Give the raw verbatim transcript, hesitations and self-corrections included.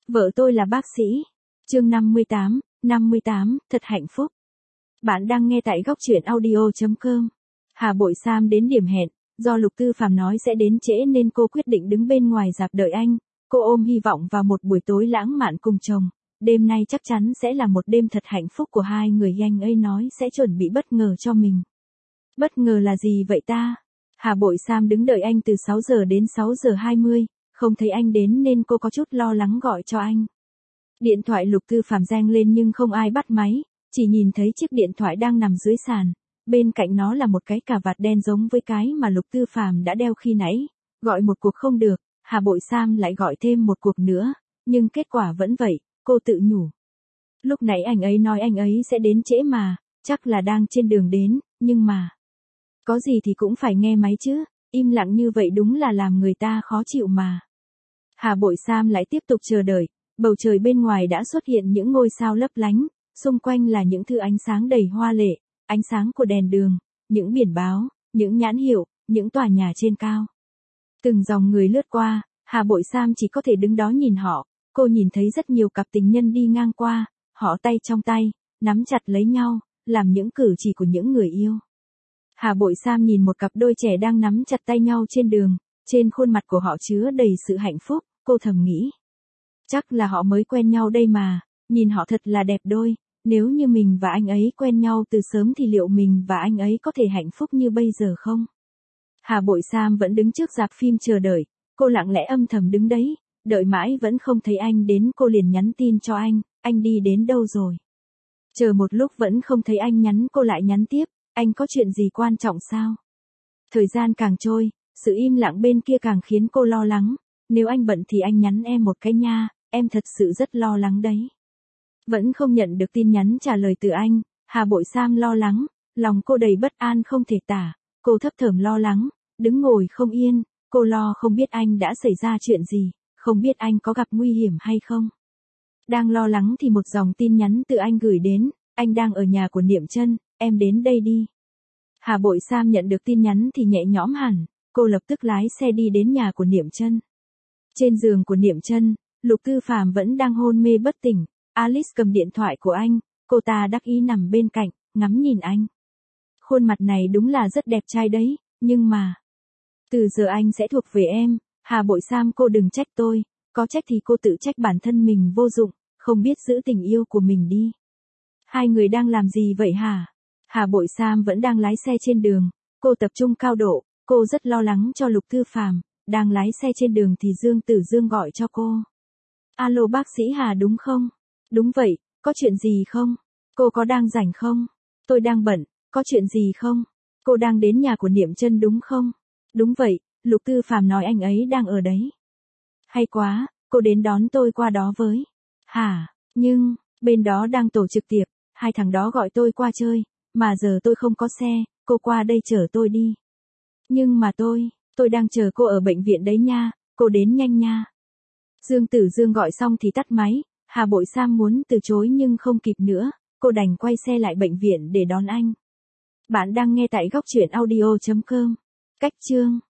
Vợ tôi là bác sĩ. Chương năm mươi tám, năm mươi tám, thật hạnh phúc. Bạn đang nghe tại góc truyện audio chấm com. Hà Bội Sam đến điểm hẹn, do Lục Tư Phàm nói sẽ đến trễ nên cô quyết định đứng bên ngoài rạp đợi anh. Cô ôm hy vọng vào một buổi tối lãng mạn cùng chồng. Đêm nay chắc chắn sẽ là một đêm thật hạnh phúc của hai người, anh ấy nói sẽ chuẩn bị bất ngờ cho mình. Bất ngờ là gì vậy ta? Hà Bội Sam đứng đợi anh từ sáu giờ đến sáu giờ hai mươi, không thấy anh đến nên cô có chút lo lắng gọi cho anh. Điện thoại Lục Tư Phàm reng lên nhưng không ai bắt máy, chỉ nhìn thấy chiếc điện thoại đang nằm dưới sàn, bên cạnh nó là một cái cà vạt đen giống với cái mà Lục Tư Phàm đã đeo khi nãy. Gọi một cuộc không được, Hà Bội Sam lại gọi thêm một cuộc nữa, nhưng kết quả vẫn vậy, cô tự nhủ. Lúc nãy anh ấy nói anh ấy sẽ đến trễ mà, chắc là đang trên đường đến, nhưng mà... Có gì thì cũng phải nghe máy chứ, im lặng như vậy đúng là làm người ta khó chịu mà. Hà Bội Sam lại tiếp tục chờ đợi, bầu trời bên ngoài đã xuất hiện những ngôi sao lấp lánh, xung quanh là những thứ ánh sáng đầy hoa lệ, ánh sáng của đèn đường, những biển báo, những nhãn hiệu, những tòa nhà trên cao. Từng dòng người lướt qua, Hà Bội Sam chỉ có thể đứng đó nhìn họ, cô nhìn thấy rất nhiều cặp tình nhân đi ngang qua, họ tay trong tay, nắm chặt lấy nhau, làm những cử chỉ của những người yêu. Hà Bội Sam nhìn một cặp đôi trẻ đang nắm chặt tay nhau trên đường, trên khuôn mặt của họ chứa đầy sự hạnh phúc, cô thầm nghĩ. Chắc là họ mới quen nhau đây mà, nhìn họ thật là đẹp đôi, nếu như mình và anh ấy quen nhau từ sớm thì liệu mình và anh ấy có thể hạnh phúc như bây giờ không? Hà Bội Sam vẫn đứng trước rạp phim chờ đợi, cô lặng lẽ âm thầm đứng đấy, đợi mãi vẫn không thấy anh đến, cô liền nhắn tin cho anh, anh đi đến đâu rồi? Chờ một lúc vẫn không thấy anh nhắn, cô lại nhắn tiếp. Anh có chuyện gì quan trọng sao? Thời gian càng trôi, sự im lặng bên kia càng khiến cô lo lắng. Nếu anh bận thì anh nhắn em một cái nha, em thật sự rất lo lắng đấy. Vẫn không nhận được tin nhắn trả lời từ anh, Hà Bội Sam lo lắng, lòng cô đầy bất an không thể tả. Cô thấp thởm lo lắng, đứng ngồi không yên, cô lo không biết anh đã xảy ra chuyện gì, không biết anh có gặp nguy hiểm hay không. Đang lo lắng thì một dòng tin nhắn từ anh gửi đến, anh đang ở nhà của Niệm Chân. Em đến đây đi. Hà Bội Sam nhận được tin nhắn thì nhẹ nhõm hẳn, cô lập tức lái xe đi đến nhà của Niệm Chân. Trên giường của Niệm Chân, Lục Tư Phàm vẫn đang hôn mê bất tỉnh, Alice cầm điện thoại của anh, cô ta đắc ý nằm bên cạnh, ngắm nhìn anh. Khuôn mặt này đúng là rất đẹp trai đấy, nhưng mà... Từ giờ anh sẽ thuộc về em, Hà Bội Sam cô đừng trách tôi, có trách thì cô tự trách bản thân mình vô dụng, không biết giữ tình yêu của mình đi. Hai người đang làm gì vậy hả? Hà Bội Sam vẫn đang lái xe trên đường, cô tập trung cao độ, cô rất lo lắng cho Lục Tư Phàm, đang lái xe trên đường thì Dương Tử Dương gọi cho cô. Alo bác sĩ Hà đúng không? Đúng vậy, có chuyện gì không? Cô có đang rảnh không? Tôi đang bận, có chuyện gì không? Cô đang đến nhà của Niệm Chân đúng không? Đúng vậy, Lục Tư Phàm nói anh ấy đang ở đấy. Hay quá, cô đến đón tôi qua đó với. Hả, nhưng, bên đó đang tổ chức tiệc, hai thằng đó gọi tôi qua chơi. Mà giờ tôi không có xe, cô qua đây chở tôi đi. Nhưng mà tôi, tôi đang chờ cô ở bệnh viện đấy nha, cô đến nhanh nha. Dương Tử Dương gọi xong thì tắt máy, Hà Bội Sam muốn từ chối nhưng không kịp nữa, cô đành quay xe lại bệnh viện để đón anh. Bạn đang nghe tại góc truyện audio chấm com. Cách chương